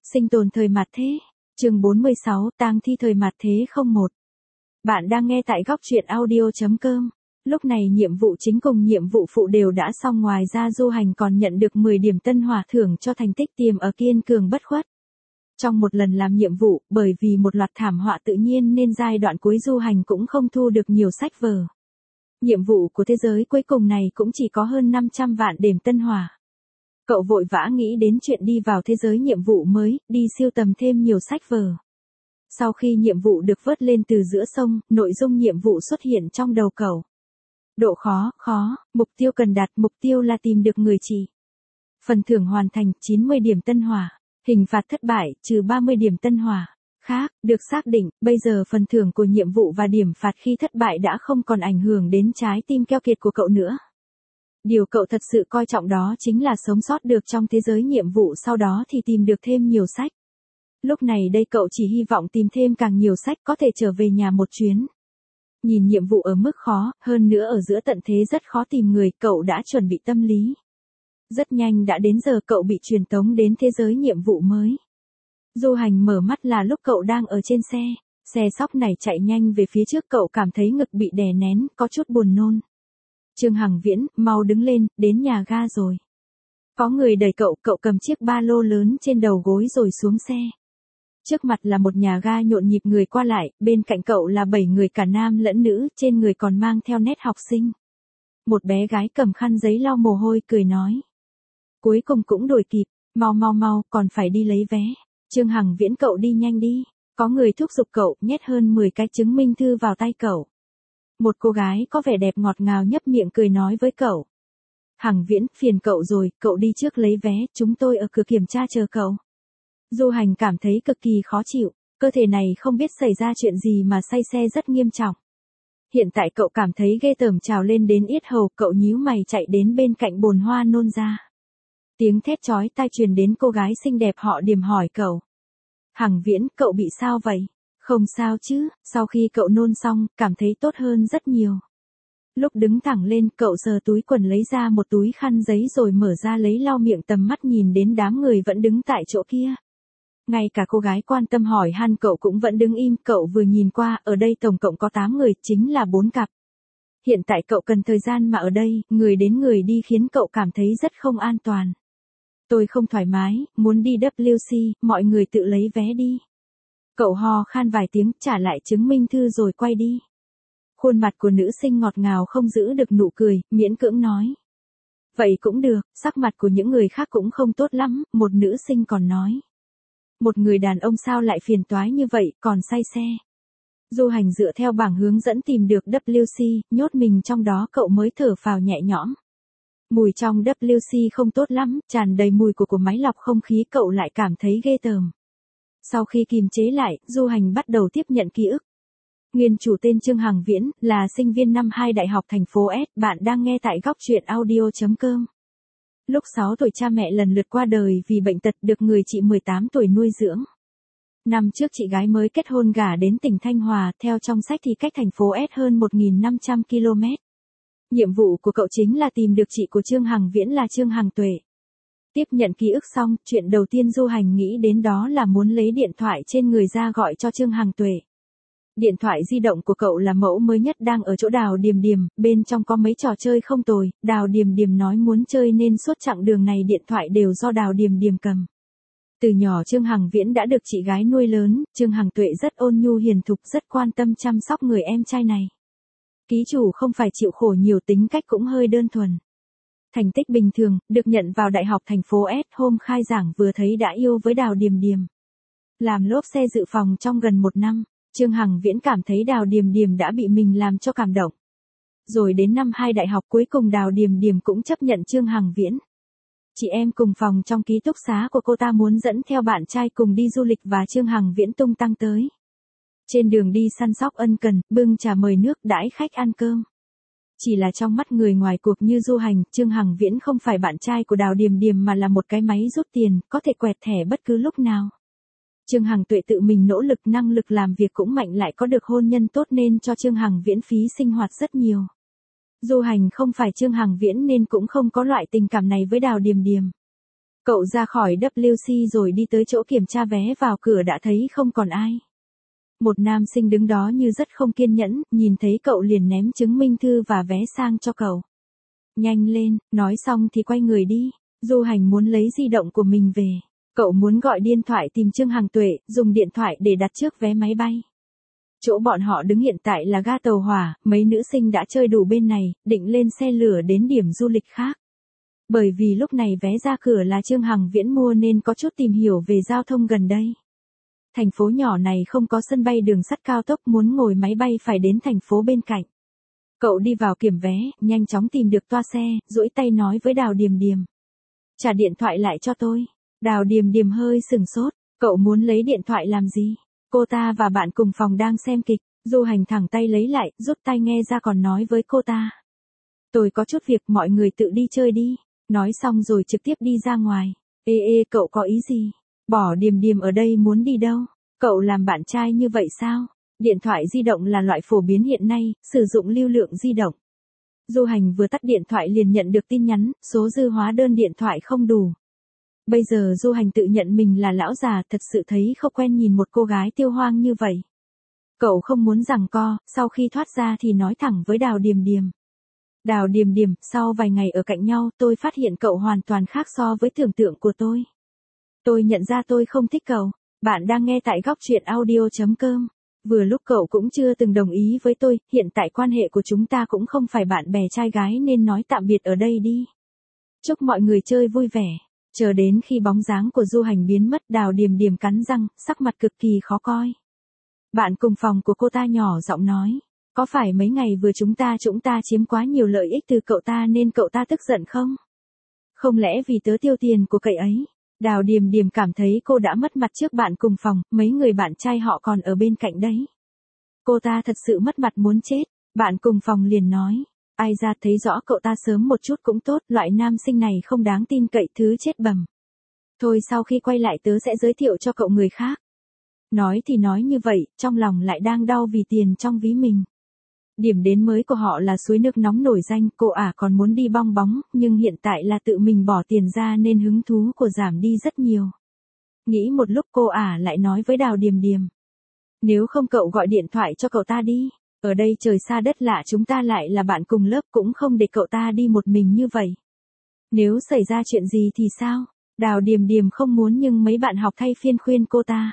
Sinh tồn thời mạt thế. Chương 46, tang thi thời mạt thế 01. Bạn đang nghe tại góc truyện audio.com. Lúc này nhiệm vụ chính cùng nhiệm vụ phụ đều đã xong, ngoài ra Du Hành còn nhận được 10 điểm tân hỏa thưởng cho thành tích tiềm ở kiên cường bất khuất. Trong một lần làm nhiệm vụ, bởi vì một loạt thảm họa tự nhiên nên giai đoạn cuối Du Hành cũng không thu được nhiều sách vở. Nhiệm vụ của thế giới cuối cùng này cũng chỉ có hơn 500 vạn điểm tân hỏa. Cậu vội vã nghĩ đến chuyện đi vào thế giới nhiệm vụ mới, đi sưu tầm thêm nhiều sách vở. Sau khi nhiệm vụ được vớt lên từ giữa sông, nội dung nhiệm vụ xuất hiện trong đầu cậu. Độ khó, mục tiêu cần đạt, mục tiêu là tìm được người chị. Phần thưởng hoàn thành, 90 điểm tân hỏa. Hình phạt thất bại, trừ 30 điểm tân hỏa. Khác, được xác định, bây giờ phần thưởng của nhiệm vụ và điểm phạt khi thất bại đã không còn ảnh hưởng đến trái tim keo kiệt của cậu nữa. Điều cậu thật sự coi trọng đó chính là sống sót được trong thế giới nhiệm vụ, sau đó thì tìm được thêm nhiều sách. Lúc này đây cậu chỉ hy vọng tìm thêm càng nhiều sách có thể trở về nhà một chuyến. Nhìn nhiệm vụ ở mức khó, hơn nữa ở giữa tận thế rất khó tìm người, cậu đã chuẩn bị tâm lý. Rất nhanh đã đến giờ cậu bị truyền tống đến thế giới nhiệm vụ mới. Du Hành mở mắt là lúc cậu đang ở trên xe. Xe sóc này chạy nhanh về phía trước, cậu cảm thấy ngực bị đè nén, có chút buồn nôn. Trương Hằng Viễn, mau đứng lên, đến nhà ga rồi. Có người đẩy cậu, cậu cầm chiếc ba lô lớn trên đầu gối rồi xuống xe. Trước mặt là một nhà ga nhộn nhịp người qua lại, bên cạnh cậu là 7 người cả nam lẫn nữ, trên người còn mang theo nét học sinh. Một bé gái cầm khăn giấy lau mồ hôi cười nói. Cuối cùng cũng đuổi kịp, mau, còn phải đi lấy vé. Trương Hằng Viễn, cậu đi nhanh đi. Có người thúc giục cậu, nhét hơn 10 cái chứng minh thư vào tay cậu. Một cô gái có vẻ đẹp ngọt ngào nhấp miệng cười nói với cậu. Hằng Viễn, phiền cậu rồi, cậu đi trước lấy vé, chúng tôi ở cửa kiểm tra chờ cậu. Du Hành cảm thấy cực kỳ khó chịu, cơ thể này không biết xảy ra chuyện gì mà say xe rất nghiêm trọng. Hiện tại cậu cảm thấy ghê tởm trào lên đến yết hầu, cậu nhíu mày chạy đến bên cạnh bồn hoa nôn ra. Tiếng thét chói tai truyền đến, cô gái xinh đẹp họ Điềm hỏi cậu. Hằng Viễn, cậu bị sao vậy? Không sao chứ, sau khi cậu nôn xong, cảm thấy tốt hơn rất nhiều. Lúc đứng thẳng lên, cậu sờ túi quần lấy ra một túi khăn giấy rồi mở ra lấy lau miệng, tầm mắt nhìn đến đám người vẫn đứng tại chỗ kia. Ngay cả cô gái quan tâm hỏi han cậu cũng vẫn đứng im, cậu vừa nhìn qua, ở đây tổng cộng có 8 người, chính là 4 cặp. Hiện tại cậu cần thời gian mà ở đây, người đến người đi khiến cậu cảm thấy rất không an toàn. Tôi không thoải mái, muốn đi WC, mọi người tự lấy vé đi. Cậu ho khan vài tiếng, trả lại chứng minh thư rồi quay đi. Khuôn mặt của nữ sinh ngọt ngào không giữ được nụ cười, miễn cưỡng nói. Vậy cũng được, sắc mặt của những người khác cũng không tốt lắm, một nữ sinh còn nói. Một người đàn ông sao lại phiền toái như vậy, còn say xe. Du Hành dựa theo bảng hướng dẫn tìm được WC, nhốt mình trong đó cậu mới thở phào nhẹ nhõm. Mùi trong WC không tốt lắm, tràn đầy mùi của máy lọc không khí, cậu lại cảm thấy ghê tởm. Sau khi kìm chế lại, Du Hành bắt đầu tiếp nhận ký ức. Nguyên chủ tên Trương Hằng Viễn, là sinh viên năm 2 Đại học thành phố S, bạn đang nghe tại góc truyện audio.com. Lúc 6 tuổi cha mẹ lần lượt qua đời vì bệnh tật, được người chị 18 tuổi nuôi dưỡng. Năm trước chị gái mới kết hôn gả đến tỉnh Thanh Hòa, theo trong sách thì cách thành phố S hơn 1.500 km. Nhiệm vụ của cậu chính là tìm được chị của Trương Hằng Viễn là Trương Hằng Tuệ. Tiếp nhận ký ức xong, chuyện đầu tiên Du Hành nghĩ đến đó là muốn lấy điện thoại trên người ra gọi cho Trương Hằng Tuệ. Điện thoại di động của cậu là mẫu mới nhất, đang ở chỗ Đào Điềm Điềm, bên trong có mấy trò chơi không tồi, Đào Điềm Điềm nói muốn chơi nên suốt chặng đường này điện thoại đều do Đào Điềm Điềm cầm. Từ nhỏ Trương Hằng Viễn đã được chị gái nuôi lớn, Trương Hằng Tuệ rất ôn nhu hiền thục, rất quan tâm chăm sóc người em trai này. Ký chủ không phải chịu khổ nhiều, tính cách cũng hơi đơn thuần. Thành tích bình thường, được nhận vào Đại học thành phố S, hôm khai giảng vừa thấy đã yêu với Đào Điềm Điềm. Làm lốp xe dự phòng trong gần 1 năm, Trương Hằng Viễn cảm thấy Đào Điềm Điềm đã bị mình làm cho cảm động. Rồi đến năm 2 đại học cuối cùng Đào Điềm Điềm cũng chấp nhận Trương Hằng Viễn. Chị em cùng phòng trong ký túc xá của cô ta muốn dẫn theo bạn trai cùng đi du lịch và Trương Hằng Viễn tung tăng tới. Trên đường đi săn sóc ân cần, bưng trà mời nước, đãi khách ăn cơm. Chỉ là trong mắt người ngoài cuộc như Du Hành, Trương Hằng Viễn không phải bạn trai của Đào Điềm Điềm mà là một cái máy rút tiền, có thể quẹt thẻ bất cứ lúc nào. Trương Hằng Tuệ tự mình nỗ lực, năng lực làm việc cũng mạnh, lại có được hôn nhân tốt nên cho Trương Hằng Viễn phí sinh hoạt rất nhiều. Du Hành không phải Trương Hằng Viễn nên cũng không có loại tình cảm này với Đào Điềm Điềm. Cậu ra khỏi WC rồi đi tới chỗ kiểm tra vé vào cửa đã thấy không còn ai. Một nam sinh đứng đó như rất không kiên nhẫn, nhìn thấy cậu liền ném chứng minh thư và vé sang cho cậu. Nhanh lên, nói xong thì quay người đi. Du Hành muốn lấy di động của mình về. Cậu muốn gọi điện thoại tìm Trương Hằng Tuệ, dùng điện thoại để đặt trước vé máy bay. Chỗ bọn họ đứng hiện tại là ga tàu hỏa, mấy nữ sinh đã chơi đủ bên này, định lên xe lửa đến điểm du lịch khác. Bởi vì lúc này vé ra cửa là Trương Hằng Viễn mua nên có chút tìm hiểu về giao thông gần đây. Thành phố nhỏ này không có sân bay đường sắt cao tốc, muốn ngồi máy bay phải đến thành phố bên cạnh. Cậu đi vào kiểm vé, nhanh chóng tìm được toa xe, duỗi tay nói với Đào Điềm Điềm. Trả điện thoại lại cho tôi. Đào Điềm Điềm hơi sừng sốt, cậu muốn lấy điện thoại làm gì? Cô ta và bạn cùng phòng đang xem kịch, Du Hành thẳng tay lấy lại, rút tai nghe ra còn nói với cô ta. Tôi có chút việc, mọi người tự đi chơi đi. Nói xong rồi trực tiếp đi ra ngoài. Ê, cậu có ý gì? Bỏ Điềm Điềm ở đây muốn đi đâu? Cậu làm bạn trai như vậy sao? Điện thoại di động là loại phổ biến hiện nay, sử dụng lưu lượng di động. Du Hành vừa tắt điện thoại liền nhận được tin nhắn, số dư hóa đơn điện thoại không đủ. Bây giờ Du Hành tự nhận mình là lão già, thật sự thấy không quen nhìn một cô gái tiêu hoang như vậy. Cậu không muốn giằng co, sau khi thoát ra thì nói thẳng với Đào Điềm Điềm. Đào Điềm Điềm, sau vài ngày ở cạnh nhau tôi phát hiện cậu hoàn toàn khác so với tưởng tượng của tôi. Tôi nhận ra tôi không thích cậu. Bạn đang nghe tại góc truyện audio.com. Vừa lúc cậu cũng chưa từng đồng ý với tôi, hiện tại quan hệ của chúng ta cũng không phải bạn bè trai gái nên nói tạm biệt ở đây đi. Chúc mọi người chơi vui vẻ. Chờ đến khi bóng dáng của Du Hành biến mất, Đào Điềm Điềm cắn răng, sắc mặt cực kỳ khó coi. Bạn cùng phòng của cô ta nhỏ giọng nói. Có phải mấy ngày vừa chúng ta chiếm quá nhiều lợi ích từ cậu ta nên cậu ta tức giận không? Không lẽ vì tớ tiêu tiền của cậu ấy? Đào Điềm Điềm cảm thấy cô đã mất mặt trước bạn cùng phòng, mấy người bạn trai họ còn ở bên cạnh đấy. Cô ta thật sự mất mặt muốn chết, bạn cùng phòng liền nói. Ai ra thấy rõ cậu ta sớm một chút cũng tốt, loại nam sinh này không đáng tin cậy thứ chết bầm. Thôi sau khi quay lại tớ sẽ giới thiệu cho cậu người khác. Nói thì nói như vậy, trong lòng lại đang đau vì tiền trong ví mình. Điểm đến mới của họ là suối nước nóng nổi danh, cô ả còn muốn đi bong bóng, nhưng hiện tại là tự mình bỏ tiền ra nên hứng thú của giảm đi rất nhiều. Nghĩ một lúc cô ả lại nói với Đào Điềm Điềm. Nếu không cậu gọi điện thoại cho cậu ta đi, ở đây trời xa đất lạ chúng ta lại là bạn cùng lớp cũng không để cậu ta đi một mình như vậy. Nếu xảy ra chuyện gì thì sao? Đào Điềm Điềm không muốn nhưng mấy bạn học thay phiên khuyên cô ta.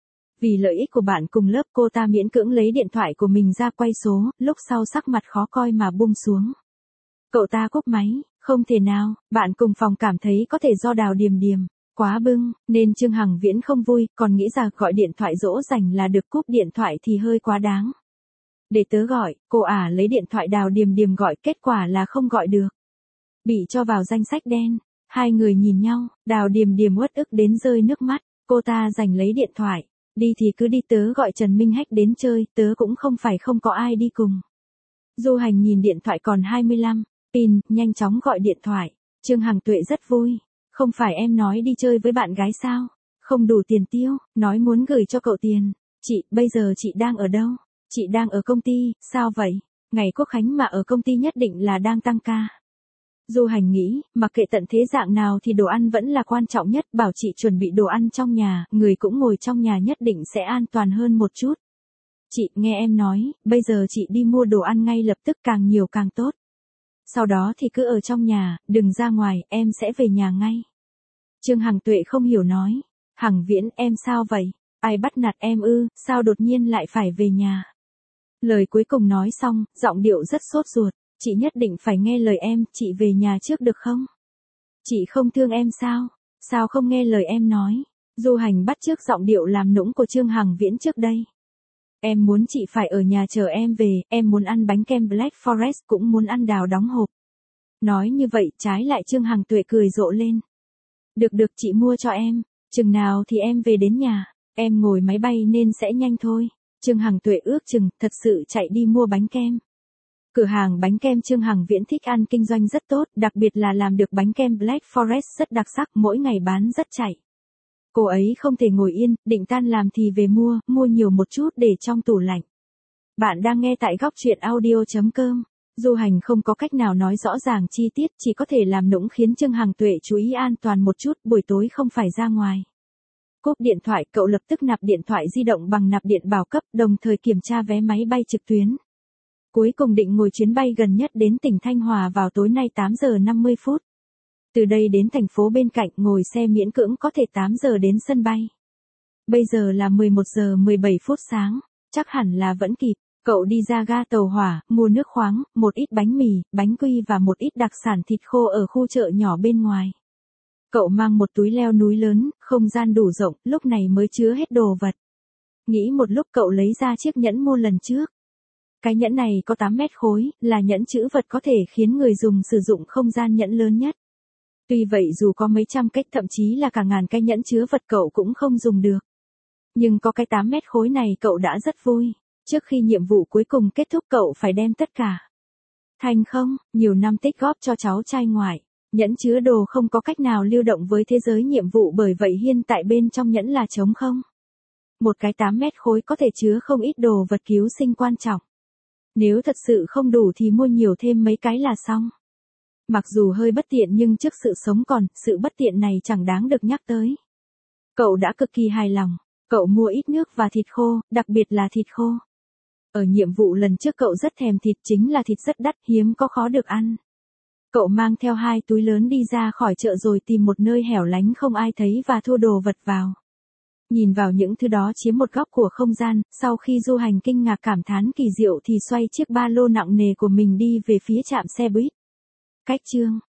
Vì lợi ích của bạn cùng lớp cô ta miễn cưỡng lấy điện thoại của mình ra quay số, lúc sau sắc mặt khó coi mà buông xuống. Cậu ta cúp máy, không thể nào, bạn cùng phòng cảm thấy có thể do Đào Điềm Điềm quá bưng, nên Trương Hằng Viễn không vui, còn nghĩ rằng gọi điện thoại dỗ dành là được, cúp điện thoại thì hơi quá đáng. Để tớ gọi, cô ả lấy điện thoại Đào Điềm Điềm gọi, kết quả là không gọi được. Bị cho vào danh sách đen, hai người nhìn nhau, Đào Điềm Điềm uất ức đến rơi nước mắt, cô ta giành lấy điện thoại. Đi thì cứ đi, tớ gọi Trần Minh Hách đến chơi, tớ cũng không phải không có ai đi cùng. Du Hành nhìn điện thoại còn 25 pin, nhanh chóng gọi điện thoại. Trương Hằng Tuệ rất vui. Không phải em nói đi chơi với bạn gái sao? Không đủ tiền tiêu, nói muốn gửi cho cậu tiền. Chị, bây giờ chị đang ở đâu? Chị đang ở công ty, sao vậy? Ngày Quốc Khánh mà ở công ty nhất định là đang tăng ca. Du Hành nghĩ, mặc kệ tận thế dạng nào thì đồ ăn vẫn là quan trọng nhất, bảo chị chuẩn bị đồ ăn trong nhà, người cũng ngồi trong nhà nhất định sẽ an toàn hơn một chút. Chị, nghe em nói, bây giờ chị đi mua đồ ăn ngay lập tức, càng nhiều càng tốt. Sau đó thì cứ ở trong nhà, đừng ra ngoài, em sẽ về nhà ngay. Trương Hằng Tuệ không hiểu nói. Hằng Viễn, em sao vậy? Ai bắt nạt em ư, sao đột nhiên lại phải về nhà? Lời cuối cùng nói xong, giọng điệu rất sốt ruột. Chị nhất định phải nghe lời em, chị về nhà trước được không? Chị không thương em sao? Sao không nghe lời em nói? Du Hành bắt chước giọng điệu làm nũng của Trương Hằng Viễn trước đây. Em muốn chị phải ở nhà chờ em về, em muốn ăn bánh kem Black Forest cũng muốn ăn đào đóng hộp. Nói như vậy trái lại Trương Hằng Tuệ cười rộ lên. Được chị mua cho em, chừng nào thì em về đến nhà, em ngồi máy bay nên sẽ nhanh thôi. Trương Hằng Tuệ ước chừng thật sự chạy đi mua bánh kem. Cửa hàng bánh kem Trương Hằng Viễn thích ăn kinh doanh rất tốt, đặc biệt là làm được bánh kem Black Forest rất đặc sắc, mỗi ngày bán rất chạy. Cô ấy không thể ngồi yên, định tan làm thì về mua nhiều một chút để trong tủ lạnh. Bạn đang nghe tại góc truyện audio.com. Du hành không có cách nào nói rõ ràng chi tiết, chỉ có thể làm nũng khiến Trương Hằng Tuệ chú ý an toàn một chút, buổi tối không phải ra ngoài. Cúp điện thoại, cậu lập tức nạp điện thoại di động bằng nạp điện bảo cấp, đồng thời kiểm tra vé máy bay trực tuyến. Cuối cùng định ngồi chuyến bay gần nhất đến tỉnh Thanh Hòa vào tối nay 8 giờ 50 phút. Từ đây đến thành phố bên cạnh, ngồi xe miễn cưỡng có thể 8 giờ đến sân bay. Bây giờ là 11 giờ 17 phút sáng, chắc hẳn là vẫn kịp. Cậu đi ra ga tàu hỏa, mua nước khoáng, một ít bánh mì, bánh quy và một ít đặc sản thịt khô ở khu chợ nhỏ bên ngoài. Cậu mang một túi leo núi lớn, không gian đủ rộng, lúc này mới chứa hết đồ vật. Nghĩ một lúc cậu lấy ra chiếc nhẫn mua lần trước. Cái nhẫn này có 8 mét khối, là nhẫn trữ vật có thể khiến người dùng sử dụng không gian nhẫn lớn nhất. Tuy vậy dù có mấy trăm cách thậm chí là cả ngàn cái nhẫn chứa vật cậu cũng không dùng được. Nhưng có cái 8 mét khối này cậu đã rất vui. Trước khi nhiệm vụ cuối cùng kết thúc cậu phải đem tất cả. Thành không, nhiều năm tích góp cho cháu trai ngoại. Nhẫn chứa đồ không có cách nào lưu động với thế giới nhiệm vụ, bởi vậy hiện tại bên trong nhẫn là trống không. Một cái 8 mét khối có thể chứa không ít đồ vật cứu sinh quan trọng. Nếu thật sự không đủ thì mua nhiều thêm mấy cái là xong. Mặc dù hơi bất tiện nhưng trước sự sống còn, sự bất tiện này chẳng đáng được nhắc tới. Cậu đã cực kỳ hài lòng. Cậu mua ít nước và thịt khô, đặc biệt là thịt khô. Ở nhiệm vụ lần trước cậu rất thèm thịt, chính là thịt rất đắt, hiếm có khó được ăn. Cậu mang theo 2 túi lớn đi ra khỏi chợ rồi tìm một nơi hẻo lánh không ai thấy và thu đồ vật vào. Nhìn vào những thứ đó chiếm một góc của không gian, sau khi du hành kinh ngạc cảm thán kỳ diệu thì xoay chiếc ba lô nặng nề của mình đi về phía trạm xe buýt. Cách chương